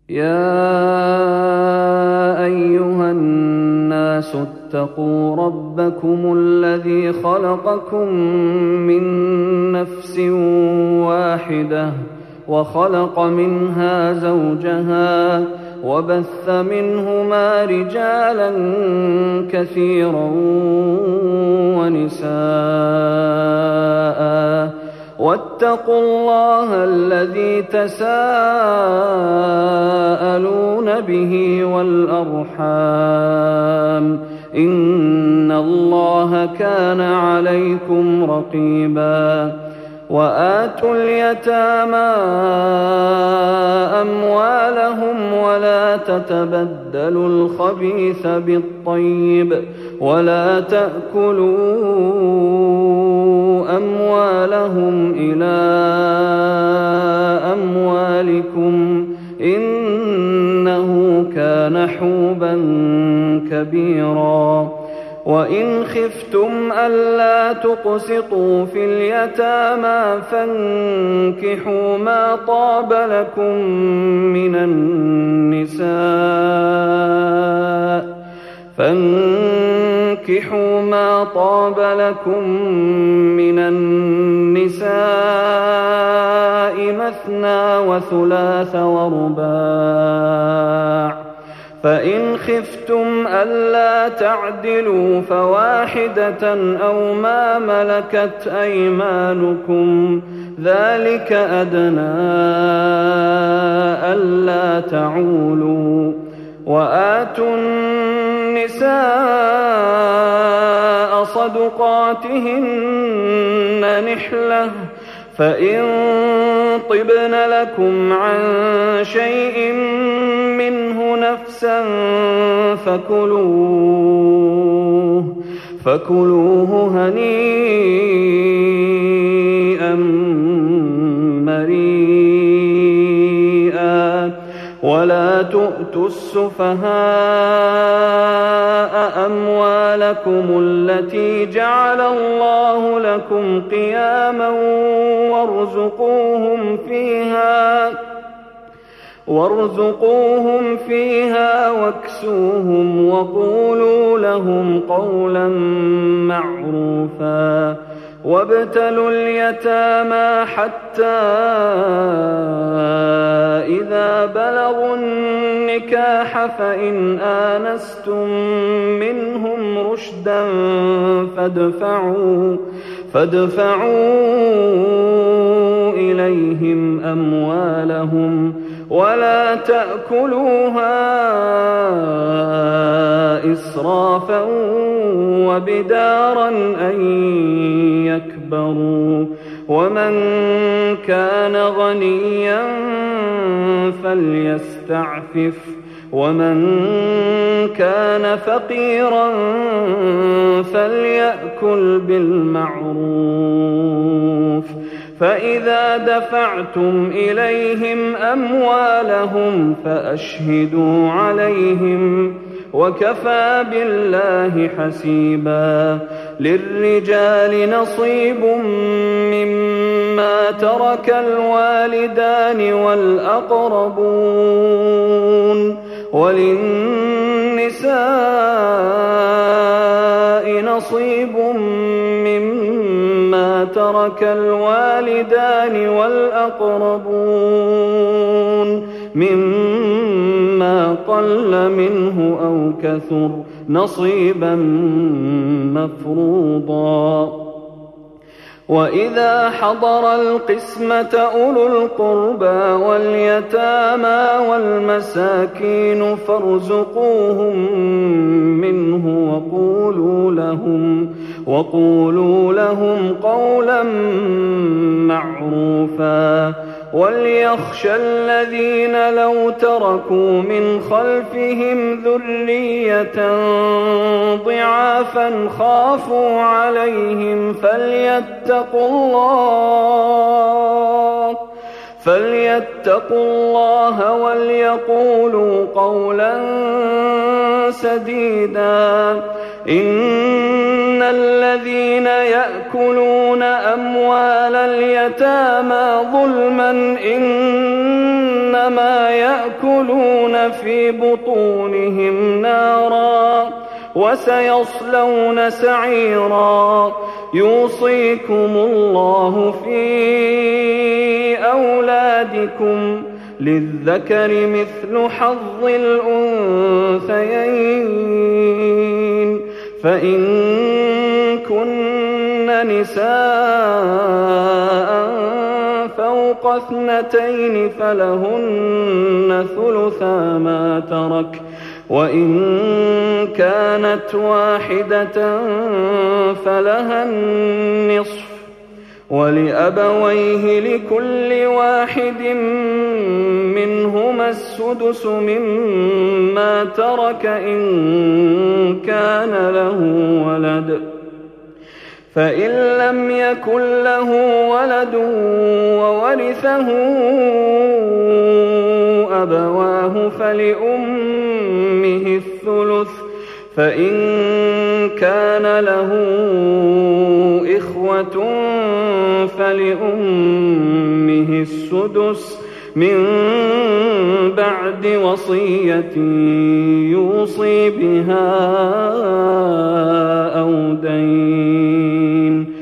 يا أيها الناس اتقوا ربكم الذي خلقكم من نفس واحدة وخلق منها زوجها وبث منهما رجالا كثيرا ونساء واتقوا الله الذي تساءلون به والأرحام إن الله كان عليكم رقيبا وآتوا اليتامى أموالهم ولا تتبدلوا الخبيث بالطيب ولا تأكلوا أموالهم إلى أموالكم إنه كان حوبا كبيرا وإن خفتم ألا تقسطوا في اليتامى فانكحوا ما طاب لكم من النساء مثنى وثلاث ورباع فإن خفتم ألا تعدلوا فواحدة أو ما ملكت أيمانكم ذلك أدنى ألا تعولوا وآتوا النساء صدقاتهن نحلة فإن طبن لكم عن شيء منه نفسا فكلوه هنيئا مريئا ولا تؤتوا السفهاء أموالكم التي جعل الله لكم قياما وارزقوهم فيها واكسوهم وقولوا لهم قولا معروفا وابتلوا اليتامى حتى إذا بلغوا النكاح فإن آنستم منهم رشدا فادفعوا إليهم أموالهم ولا تأكلوها إسرافا وبدارا أن يكبروا ومن كان غنيا فليستعفف ومن كان فقيرا فليأكل بالمعروف فإذا دفعتم إليهم أموالهم فأشهدوا عليهم وكفى بالله حسيبا للرجال نصيب مما ترك الوالدان والأقربون وللنساء نصيب مما ترك الوالدان والأقربون مما قل منه أو كثر نصيبا مفروضا وإذا حضر القسمة أولو القربى واليتامى والمساكين فارزقوهم منه وقولوا لهم قولا معروفا وليخشى الذين لو تركوا من خلفهم ذرية ضعافا خافوا عليهم فليتقوا الله وليقولوا قولا سديدا إن الذين يأكلون أموال اليتامى ظلما إنما يأكلون في بطونهم نارا وسيصلون سعيرا. يوصيكم الله في أولادكم للذكر مثل حظ الأنثيين، فإن كن نساء فوق 2 فلهن ثلثا ما ترك، وإن كانت واحدة فلها النصف، ولأبويه لكل واحد منهما السدس مما ترك إن كان له ولد، فإن لم يكن له ولد وورثه أبواه فلأمه الثلث، فإن كان له إخوة فلأمه السدس من بعد وصية يوصي بها أو دين.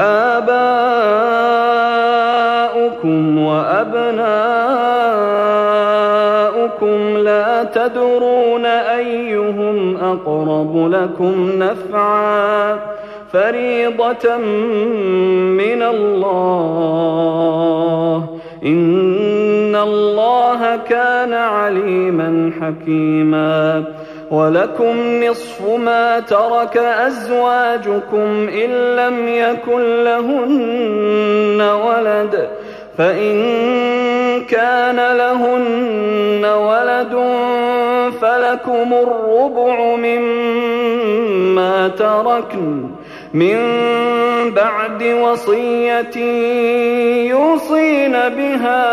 آباؤكم وأبناؤكم لا تدرون أيهم أقرب لكم نفعا، فريضة من الله، إن الله كان عليما حكيما. ولكم نصف ما ترك أزواجكم إن لم يكن لهن ولد، فإن كان لهن ولد فلكم الربع مما تركن من بعد وصية يوصين بها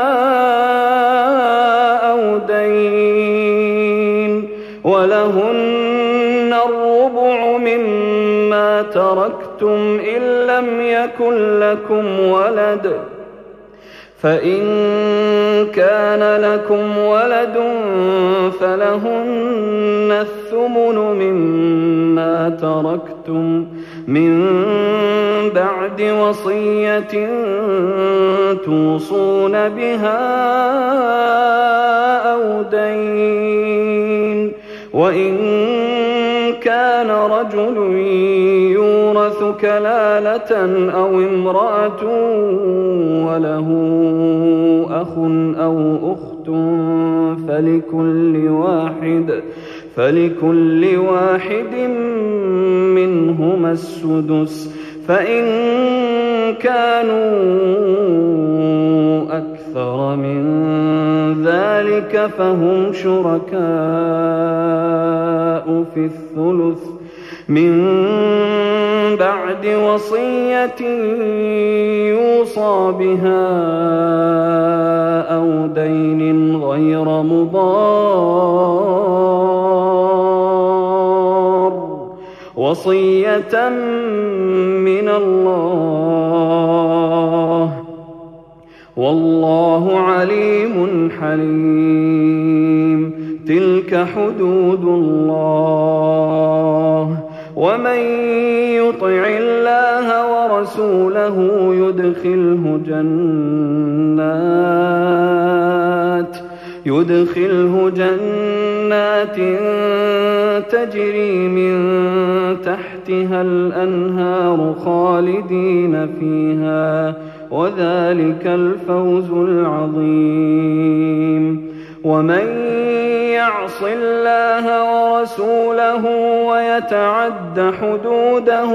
أو دين، ولهن الربع مما تركتم إن لم يكن لكم ولد، فإن كان لكم ولد فلهن الثمن مما تركتم من بعد وصية توصون بها أو دين. وإن كان رجل يورث كلالة أو امرأة وله أخ أو أخت فلكل واحد منهما السدس، فإن كانوا أكثر من ذلك فهم شركاء في الثلث من بعد وصية يوصى بها أو دين غير مضار، وصية من الله، والله عليم حليم. تلك حدود الله، ومن يطع الله ورسوله يدخله جنات تجري من تحتها الأنهار خالدين فيها، وذلك الفوز العظيم. ومن يعص الله ورسوله ويتعد حدوده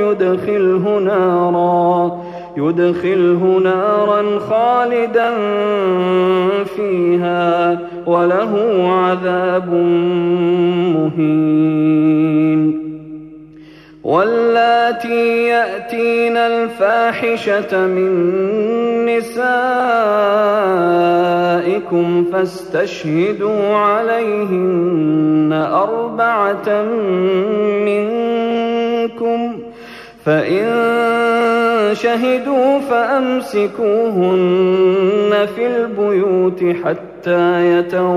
يدخله نارا خالدا فيها وله عذاب مهين. واللاتي يأتين الفاحشة من نسائكم فاستشهدوا عليهن 4 منكم، فإن شهدوا فأمسكوهن في البيوت حتى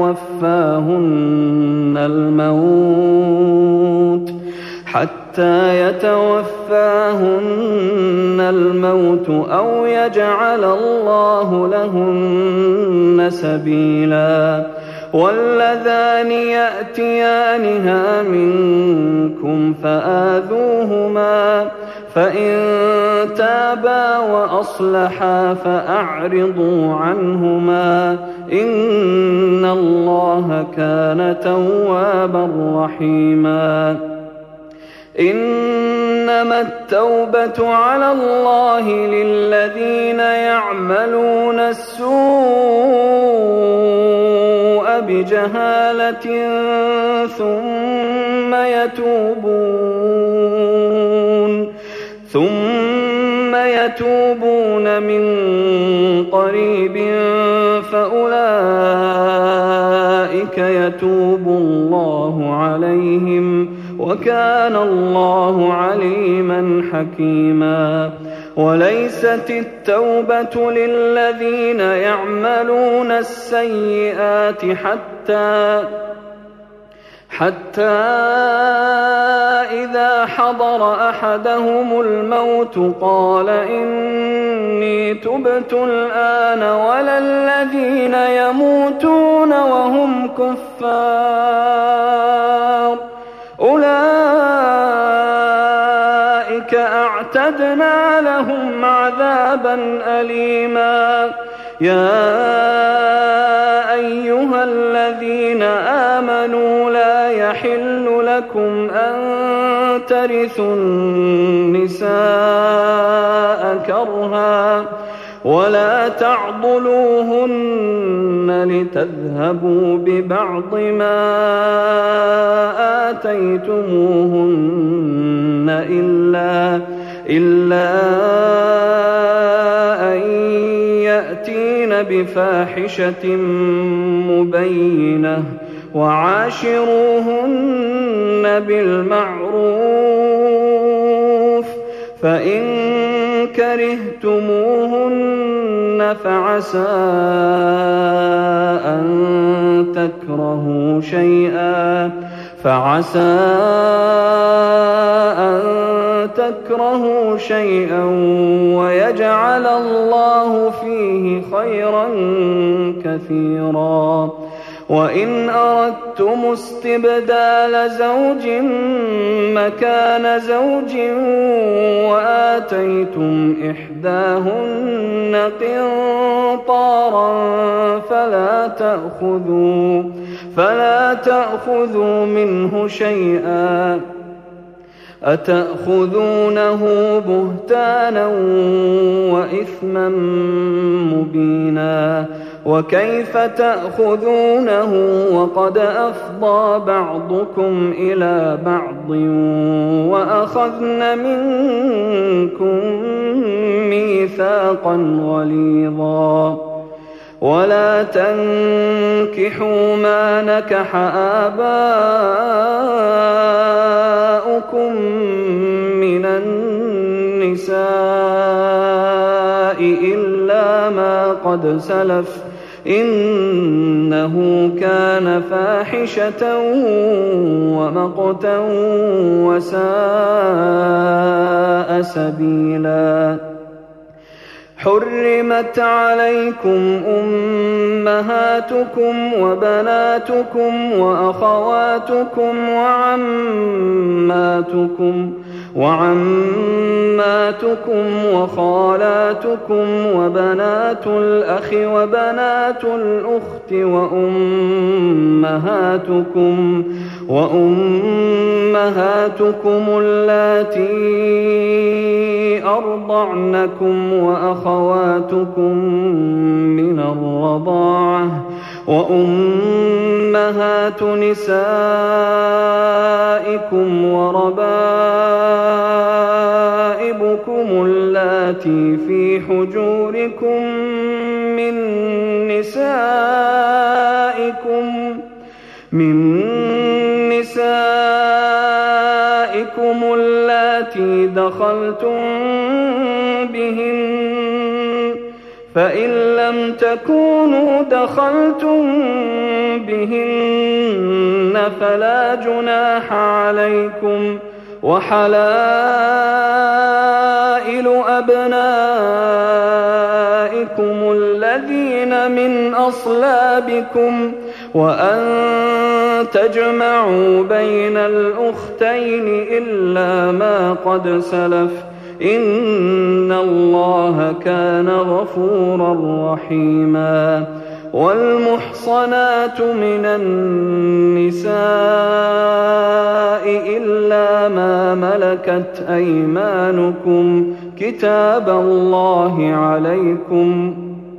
يتوفاهن الموت أو يجعل الله لهن سبيلا. واللذان يأتيانها منكم فآذوهما، فإن تابا وأصلحا فأعرضوا عنهما، إن الله كان توابا رحيما. إنما التوبة على الله للذين يعملون السوء بجهالة ثم يتوبون من قريب فأولئك يتوب الله عليهم، وكان الله عليما حكيما. وليست التوبة للذين يعملون السيئات حتى إذا حضر أحدهم الموت قال إني تبت الآن، ولا الذين يموتون وهم كفار أولئك أعتدنا لهم عذابا أليما. يا أيها الذين آمنوا لا يحل لكم أن ترثوا النساء كرها ولا تعضلوهن لتذهبوا ببعض ما آتيتموهن إلا أن يأتين بفاحشة مبينة، وعاشروهن بالمعروف، فإن كرهتموهن فعسى أن تكرهوا شيئا ويجعل الله فيه خيرا كثيرا. وإن أردتم استبدال زوج مكان زوج وآتيتم إحداهن قنطارا فلا تأخذوا منه شيئا، أتأخذونه بهتانا وإثما مبينا. وكيف تأخذونه وقد أفضى بعضكم إلى بعض وأخذن منكم ميثاقا غليظا. ولا تنكحوا ما نكح آباؤكم من النساء إلا ما قد سلف، إنه كان فاحشة ومقتا وساء سبيلا. حرمت عليكم أمهاتكم وبناتكم وأخواتكم وعماتكم وخالاتكم وبنات الأخ وبنات الأخت وأمهاتكم اللاتي أرضعنكم وأخواتكم من الرضاعة وأمهات نسائكم وربائبكم اللاتي في حجوركم من نسائكم اللاتي دخلتم بهن، فإن لم تكونوا دخلتم بهن فلا جناح عليكم، وحلائل أبنائكم الذين من أصلابكم، وأن تجمعوا بين الأختين إلا ما قد سلف، إن الله كان غفورا رحيما. والمحصنات من النساء إلا ما ملكت أيمانكم كتاب الله عليكم،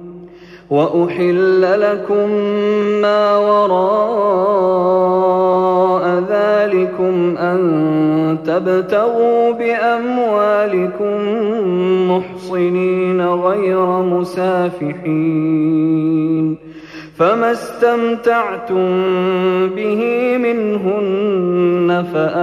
وأحل لكم ما وراء ذلكم أن تبتغوا بأموالكم محصنين غير مسافحين، فما استمتعتم به منهن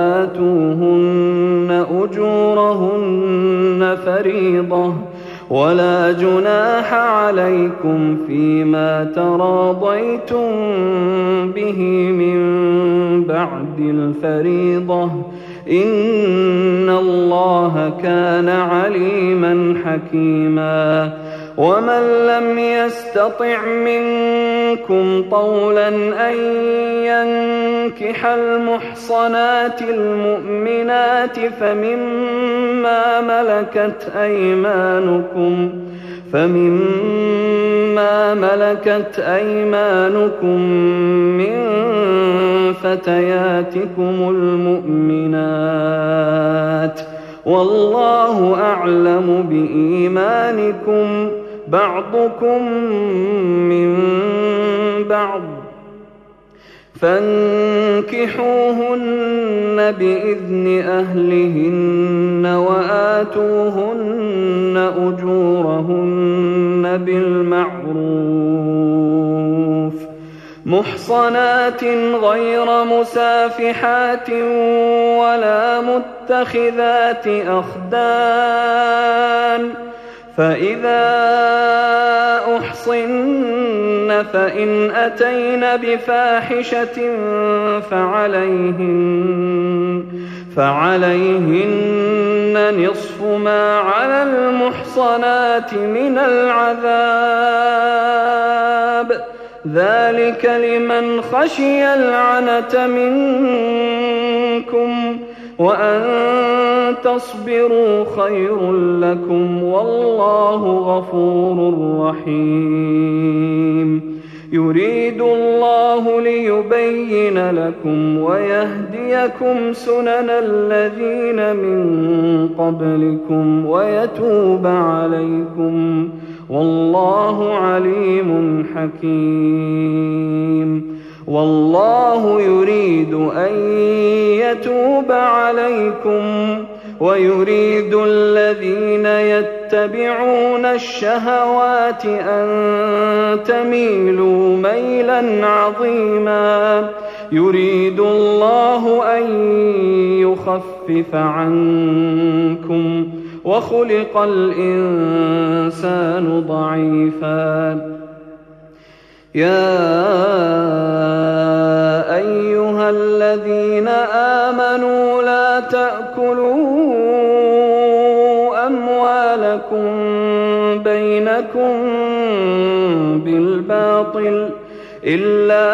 فآتوهن أجورهن فريضة، ولا جناح عليكم فيما تراضيتم به من بعد الفريضة، إن الله كان عليما حكيما. ومن لم يستطع منكم طولا أن ينكح المحصنات المؤمنات فمما ملكت أيمانكم من فتياتكم المؤمنات، والله أعلم بإيمانكم، بعضكم من بعض، فانكحوهن بإذن أهلهن وآتوهن أجورهن بالمعروف، محصنات غير مسافحات ولا متخذات أخدان، فإذا أحصن فإن أتين بفاحشة فعليهن نصف ما على المحصنات من العذاب، ذلك لمن خشي العنة منكم، وأن تصبروا خير لكم، والله غفور رحيم. يريد الله ليبين لكم ويهديكم سنن الذين من قبلكم ويتوب عليكم، والله عليم حكيم. والله يريد أن يتوب عليكم ويريد الذين يتبعون الشهوات أن تميلوا ميلا عظيما. يريد الله أن يخفف عنكم وخلق الإنسان ضعيفا. يا أيها الذين آمنوا لا تأكلوا أموالكم بينكم بالباطل إلا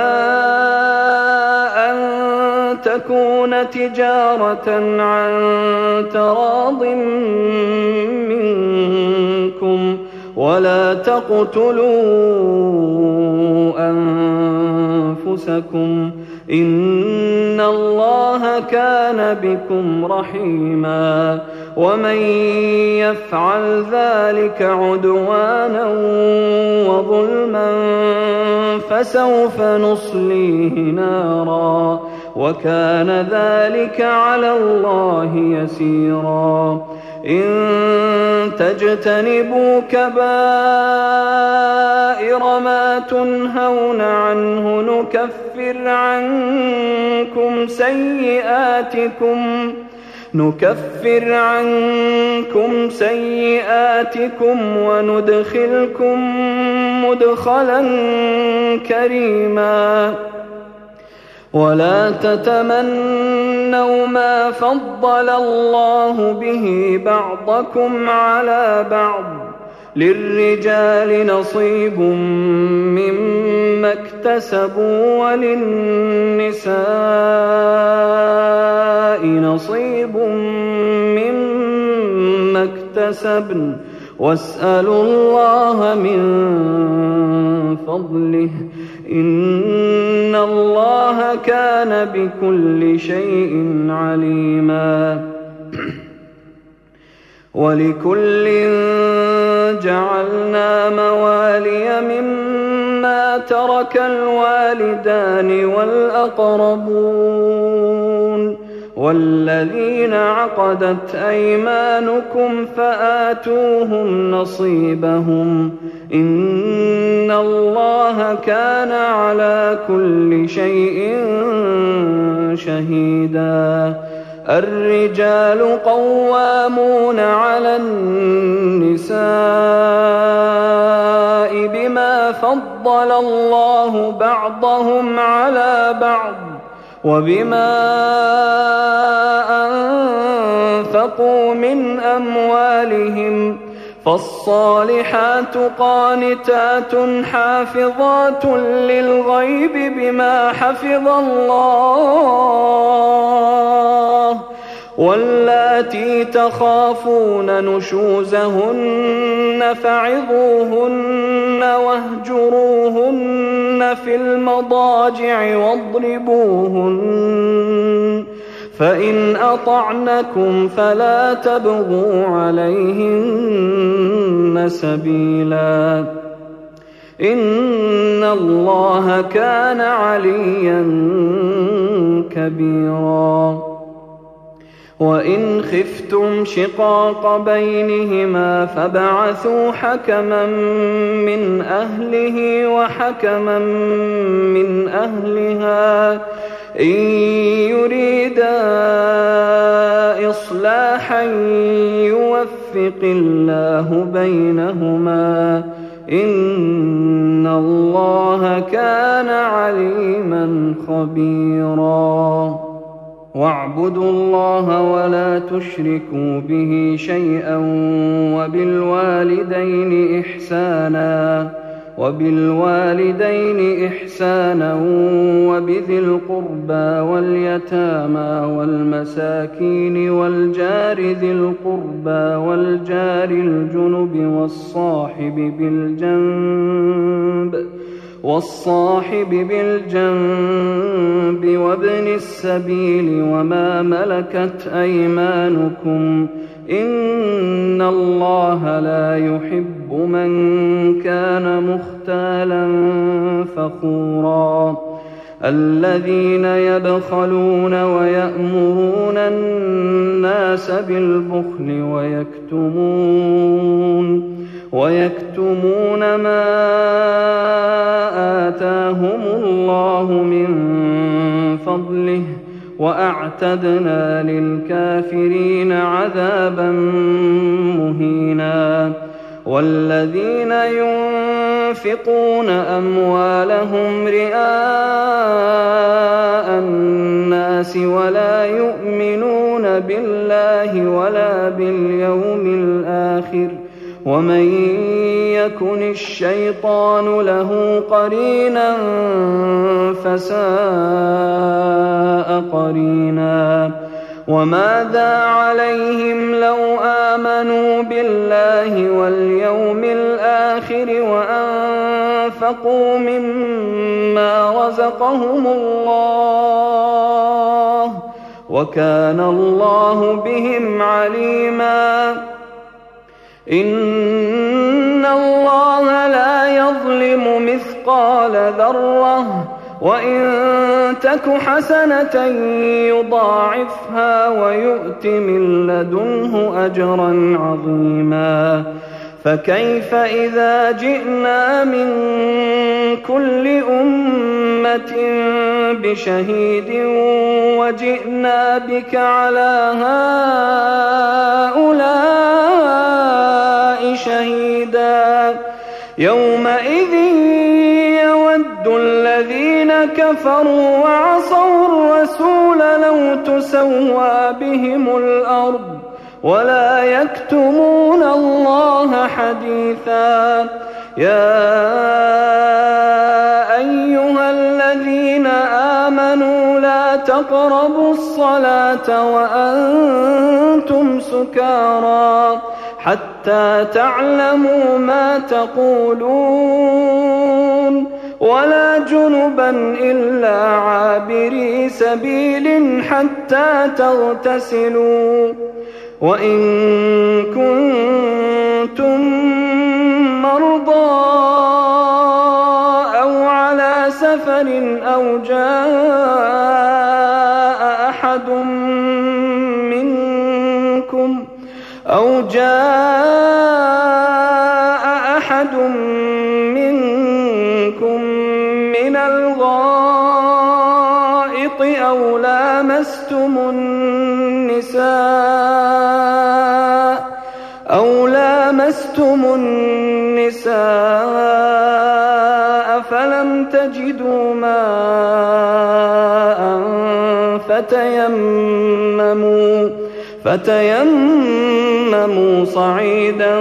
أن تكون تجارة عن تراض منكم، ولا تقتلوا أنفسكم إن الله كان بكم رحيما. ومن يفعل ذلك عدوانا وظلما فسوف نصليه نارا، وكان ذلك على الله يسيرا. إن تجتنبوا كبائر ما تنهون عنه نكفر عنكم سيئاتكم وندخلكم مدخلا كريما ولا تتمنوا ما فضل الله به بعضكم على بعض للرجال نصيب مما اكتسبوا وللنساء نصيب مما اكتسبن واسألوا الله من فضله إن الله كان بكل شيء عليما ولكل جعلنا موالي مما ترك الوالدان والأقربون والذين عقدت أيمانكم فآتوهم نصيبهم إن الله كان على كل شيء شهيدا الرجال قوامون على النساء بما فضل الله بعضهم على بعض وبما أنفقوا من أموالهم فالصالحات قانتات حافظات للغيب بما حفظ الله واللاتي تخافون نشوزهن فعظوهن واهجروهن في المضاجع واضربوهن فإن أطعنكم فلا تبغوا عليهن سبيلا إن الله كان عليا كبيرا وإن خفتم شقاق بينهما فابعثوا حكما من أهله وحكما من أهلها إن يريدا إصلاحا يوفق الله بينهما إن الله كان عليما خبيرا واعبدوا الله ولا تشركوا به شيئا وبالوالدين إحسانا وبذي القربى واليتامى والمساكين والجار ذي القربى والجار الجنب والصاحب بالجنب وابن السبيل وما ملكت أيمانكم إن الله لا يحب من كان مختالا فخورا الذين يبخلون ويأمرون الناس بالبخل ويكتمون ما آتاهم الله من فضله وأعتدنا للكافرين عذابا مهينا والذين ينفقون أموالهم رئاء الناس ولا يؤمنون بالله ولا باليوم الآخر ومن يكن الشيطان له قرينا فساء قرينا وماذا عليهم لو آمنوا بالله واليوم الآخر وأنفقوا مما رزقهم الله وكان الله بهم عليما إن الله لا يظلم مثقال ذرة وإن تك حسنة يضاعفها ويؤت من لدنه أجرا عظيما فكيف إذا جئنا من كل أمة بشهيد وجئنا بك على هؤلاء شهيدا يومئذ يود الذين كفروا وعصوا الرسول لو تسوى بهم الأرض ولا يكتمون الله حديثا يا أيها الذين آمنوا لا تقربوا الصلاة وأنتم سكارى حتى تعلموا ما تقولون ولا جنبا إلا عابري سبيل حتى تغتسلوا وإن كنتم مرضى أو على سفر أو جاء أحد منكم من الغائط أو لامستم النساء فلم تجدوا ماء فتيمموا صعيدا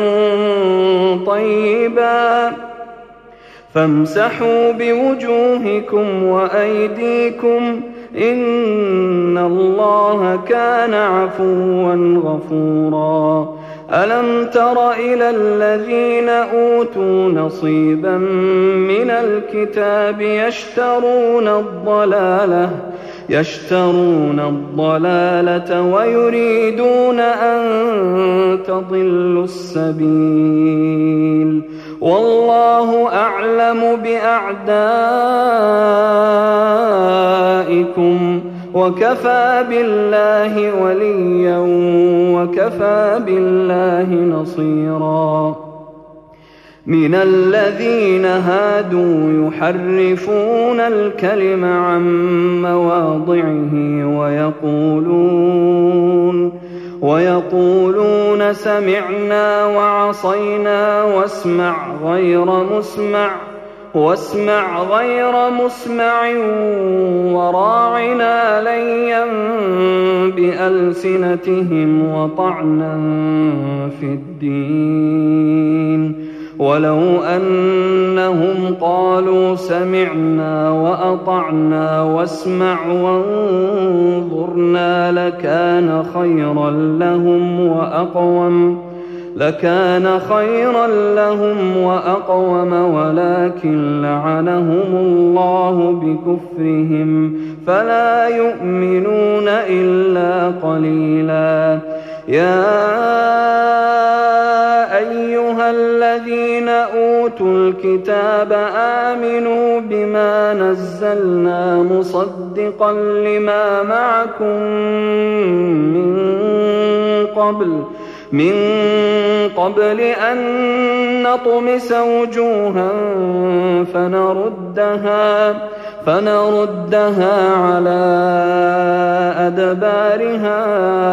طيبا فامسحوا بوجوهكم وأيديكم إن الله كان عفوا غفورا ألم تر إلى الذين أوتوا نصيبا من الكتاب يشترون الضلالة ويريدون أن تضلوا السبيل والله أعلم بأعدائكم وكفى بالله وليا وكفى بالله نصيرا من الذين هادوا يحرفون الكلم عن مواضعه ويقولون سمعنا وعصينا واسمع غير مسمع وراعنا ليا بألسنتهم وطعنا في الدين ولو أنهم قالوا سمعنا وأطعنا واسمع وانظرنا لكان خيرا لهم وأقوم ولكن لعنهم الله بكفرهم فلا يؤمنون إلا قليلا يا أيها الذين أوتوا الكتاب آمنوا بما نزلنا مصدقا لما معكم من قبل أن نطمس وجوها فنردها على أدبارها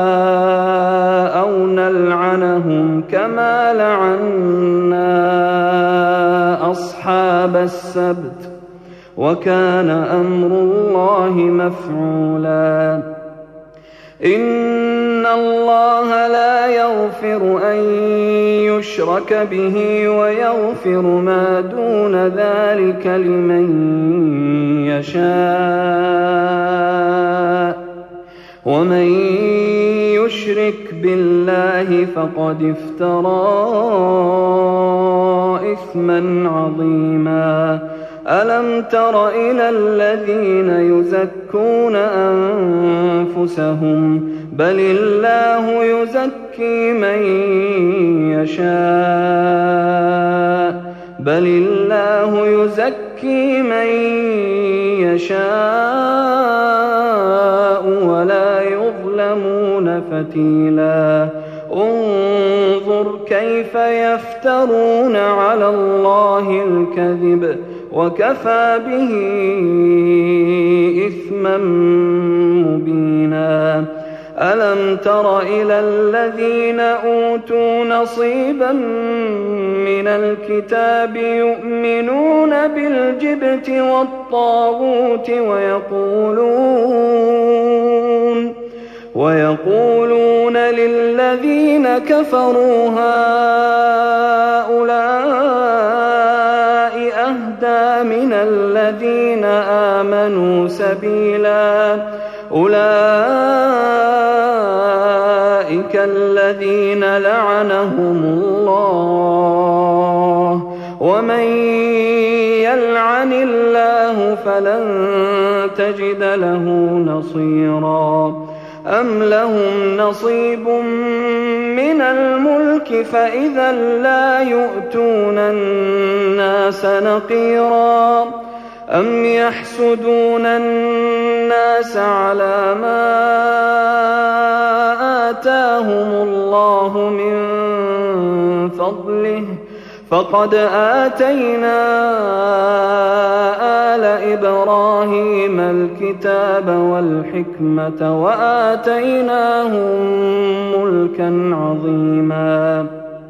أو نلعنهم كما لعنا أصحاب السبت وكان أمر الله مفعولا إن الله لا يغفر أن يشرك به ويغفر ما دون ذلك لمن يشاء ومن يشرك بالله فقد افترى إثما عظيما ألم تر إلى الذين يزكون أنفسهم بل الله يزكي من يشاء ولا يظلمون فتيلا انظر كيف يفترون على الله الكذب وكفى به إثما مبينا ألم تر إلى الذين أوتوا نصيبا من الكتاب يؤمنون بالجبت والطاغوت ويقولون للذين كفروا هؤلاء أهدى من الذين آمنوا سبيلا أولئك الذين لعنهم الله ومن يلعن الله فلن تجد له نصيرا أم لهم نصيب من الملك فإذا لا يؤتون الناس نقيرا أم يحسدون الناس على ما آتاهم الله من فضله فقد آتينا آل إبراهيم الكتاب والحكمة وآتيناهم ملكا عظيما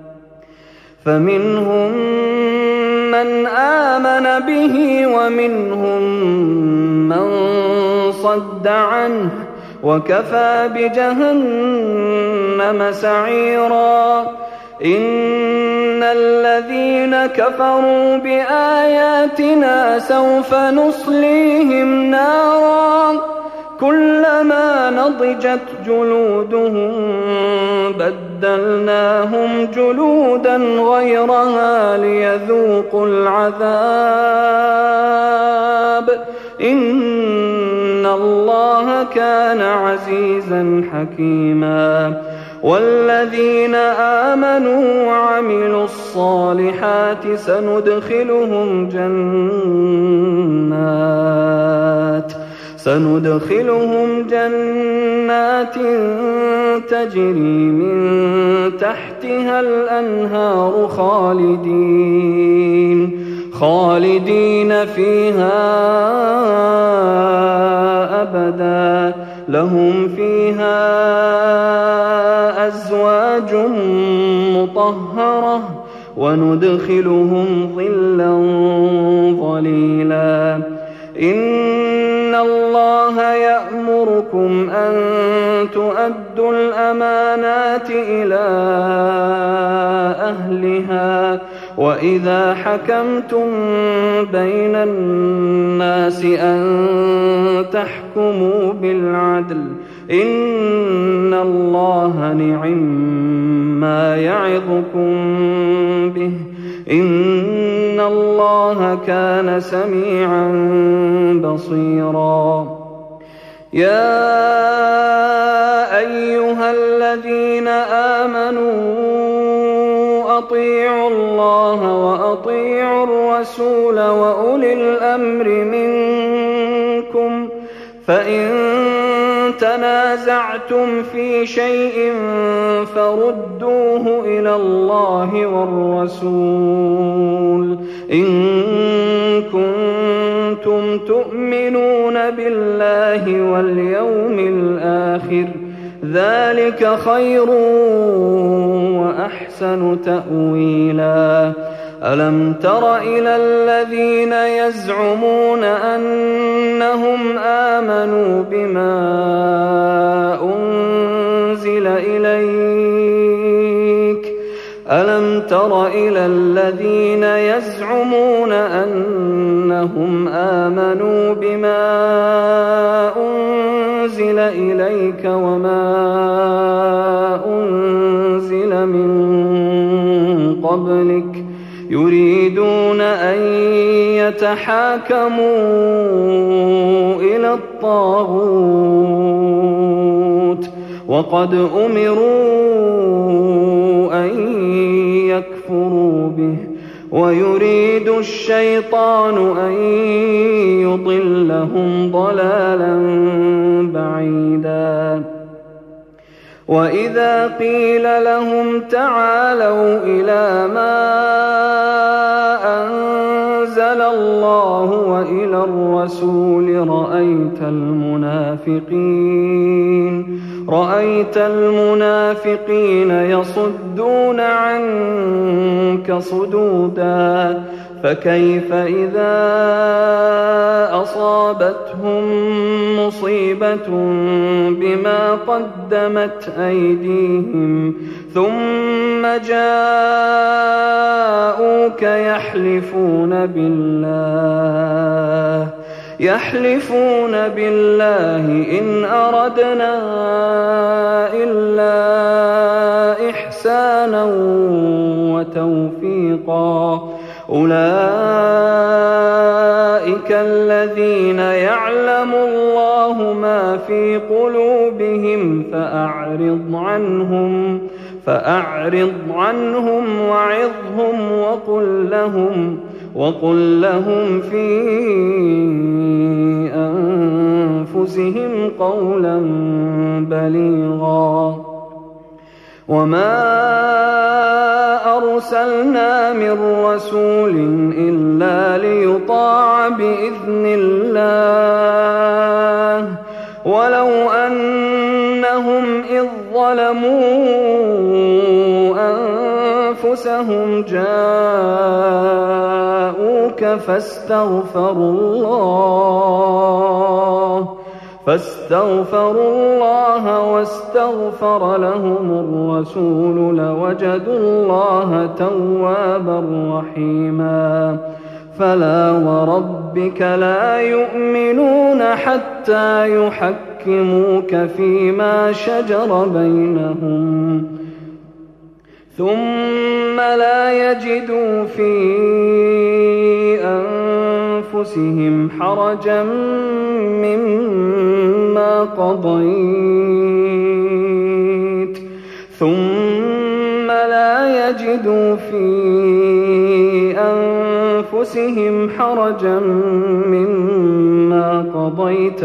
فمنهم من آمن به ومنهم من صد عنه وكفى بجهنم سعيرا إن الذين كفروا بآياتنا سوف نصليهم نارا كلما نضجت جلودهم بدلناهم جلودا غيرها ليذوقوا العذاب إن الله كان عزيزا حكيما والذين آمنوا وعملوا الصالحات سندخلهم جنات تجري من تحتها الأنهار خالدين فيها أبدا لهم فيها أزواج مطهرة وندخلهم ظلا ظليلا إن الله يأمركم أن تؤدوا الأمانات إلى أهلها وإذا حكمتم بين الناس أن تحكموا بالعدل إن الله نعم يعظكم به إن الله كان سميعا بصيرا يا أيها الذين آمنوا أطيعوا الله وأطيعوا الرسول وأولي الأمر منكم فإن تنازعتم في شيء فردوه إلى الله والرسول إن كنتم تؤمنون بالله واليوم الآخر ذلك خير وأحسن تأويلا ألم تر إلى الذين يزعمون أنهم آمنوا بما أنزل إليك ألم تر إلى الذين يزعمون أنهم آمنوا بما أنزل إليك وما أنزل من قبلك يريدون أن يتحاكموا إلى الطاغوت وقد أمروا أن يكفروا به ويريد الشيطان أن يضلهم ضلالا بعيدا وإذا قيل لهم تعالوا إلى ما أنزل الله وإلى الرسول رأيت المنافقين يصدون عنك صدودا فكيف إذا أصابتهم مصيبة بما قدمت أيديهم ثم جاءوك يحلفون بالله إن أردنا إلا إحسانا وتوفيقا أولئك الذين يعلم الله ما في قلوبهم فأعرض عنهم وعظهم وقل لهم في أنفسهم قولا بليغا وما أرسلنا من رسول إلا ليطاع بإذن الله ولو أنهم إذ ظلموا أنفسهم جاءوك فاستغفروا الله واستغفر لهم الرسول لوجدوا الله توابا رحيما فلا وربك لا يؤمنون حتى يحكموك فيما شجر بينهم ثم لا يجدوا في أنفسهم حرجا مما قضيت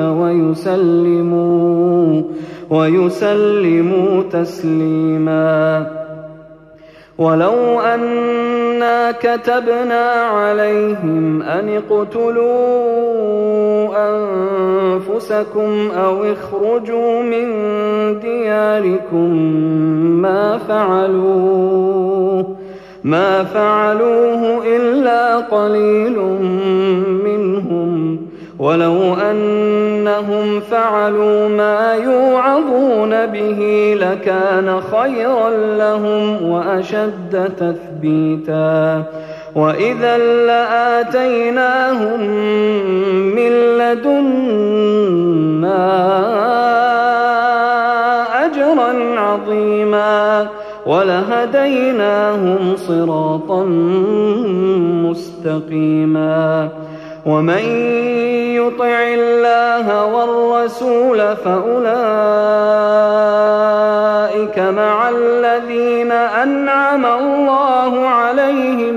ويسلموا تسليما ولو أنا كتبنا عليهم أن اقتلوا أنفسكم أو اخرجوا من دياركم ما فعلوه إلا قليل منهم ولو أنهم فعلوا ما يوعظون به لكان خيرا لهم وأشد تثبيتا وإذا لآتيناهم من لدنا أجرا عظيما ولهديناهم صراطا مستقيما ومن يطع الله والرسول فأولئك مع الذين أنعم الله عليهم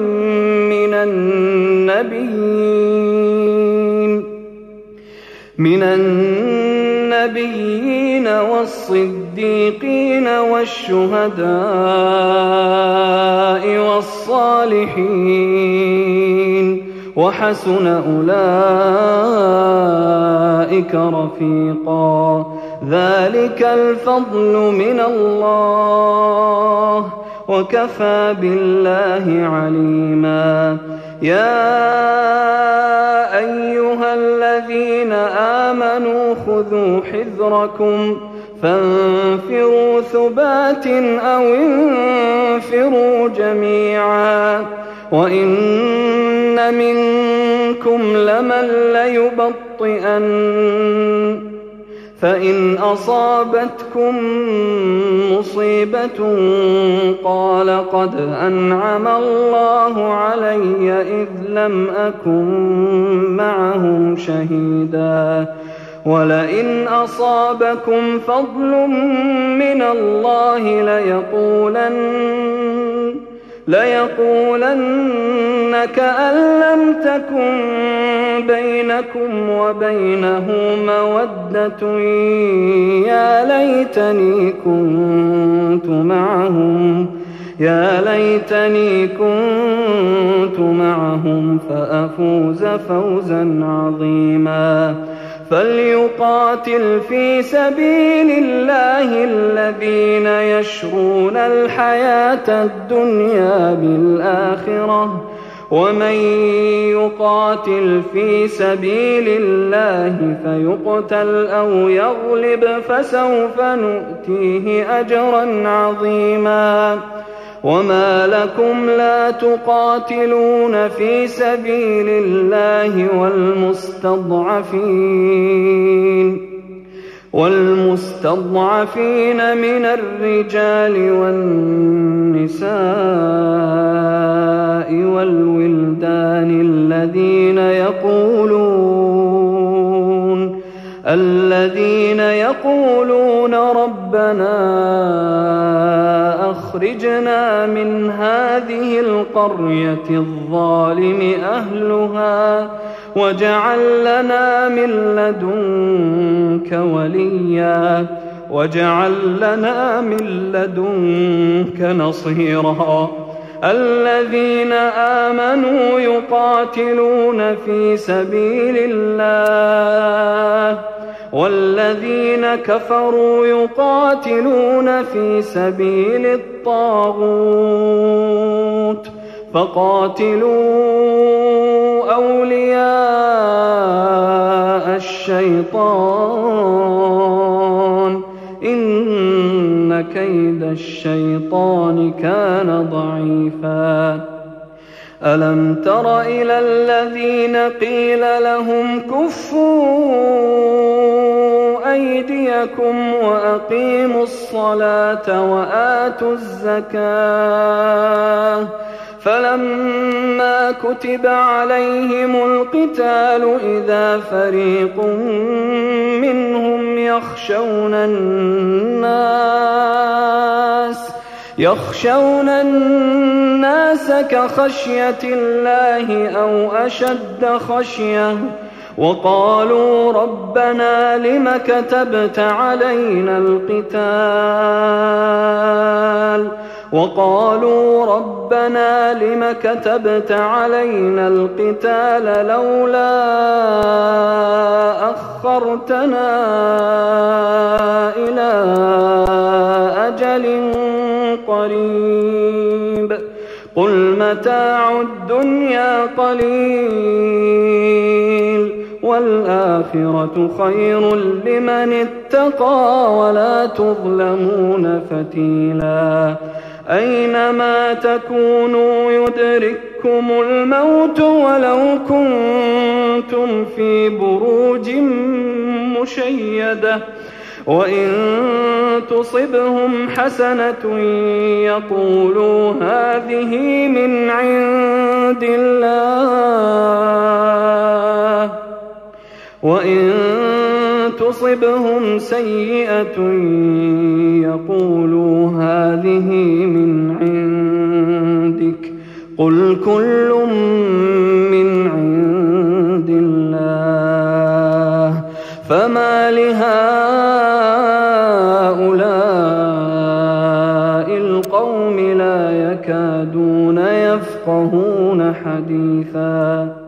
من النبيين والصديقين والشهداء والصالحين وحسن أولئك رفيقا ذلك الفضل من الله وكفى بالله عليما يا أيها الذين آمنوا خذوا حذركم فانفروا ثبات أو انفروا جميعا وإن منكم لمن ليبطئن فإن أصابتكم مصيبة قال قد أنعم الله علي إذ لم أكن معهم شهيدا ولئن أصابكم فضل من الله ليقولن كأن لم تكن بينكم وبينه مودة يا ليتني كنت معهم يا ليتني كنت معهم فأفوز فوزا عظيما فليقاتل في سبيل الله الذين يشرون الحياة الدنيا بالآخرة ومن يقاتل في سبيل الله فيقتل أو يغلب فسوف نؤتيه أجرا عظيما وما لكم لا تقاتلون في سبيل الله والمستضعفين من الرجال والنساء والولدان الذين يقولون ربنا أخرجنا من هذه القرية الظالم أهلها واجعل لنا من لدنك وليا واجعل لنا من لدنك نصيرا الذين آمنوا يقاتلون في سبيل الله والذين كفروا يقاتلون في سبيل الطاغوت فقاتلوا أولياء الشيطان إن كيد الشيطان كان ضعيفا ألم تر إلى الذين قيل لهم كفوا أيديكم وأقيموا الصلاة وآتوا الزكاة فلما كتب عليهم القتال إذا فريق منهم يخشون الناس كخشية الله أو أشد خشية وقالوا ربنا لم كتبت علينا القتال لولا أخرتنا إلى أجل قريب قل متاع الدنيا قليل والآخرة خير لمن اتقى ولا تظلمون فتيلا أينما تكونوا يدرككم الموت ولو كنتم في بروج مشيدة وإن تصبهم حسنة يقولوا هذه من عند الله وإن تصبهم سيئة يقولوا هذه من عندك قل كل من عند الله فما لهؤلاء القوم لا يكادون يفقهون حديثا